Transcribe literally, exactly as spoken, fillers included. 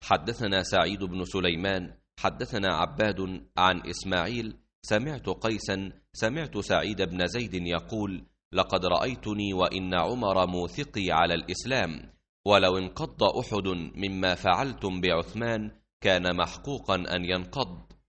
حدثنا سعيد بن سليمان حدثنا عباد عن إسماعيل سمعت قيسا سمعت سعيد بن زيد يقول: لقد رأيتني وإن عمر موثقي على الإسلام، ولو انقض أحد مما فعلتم بعثمان كان محقوقا أن ينقض.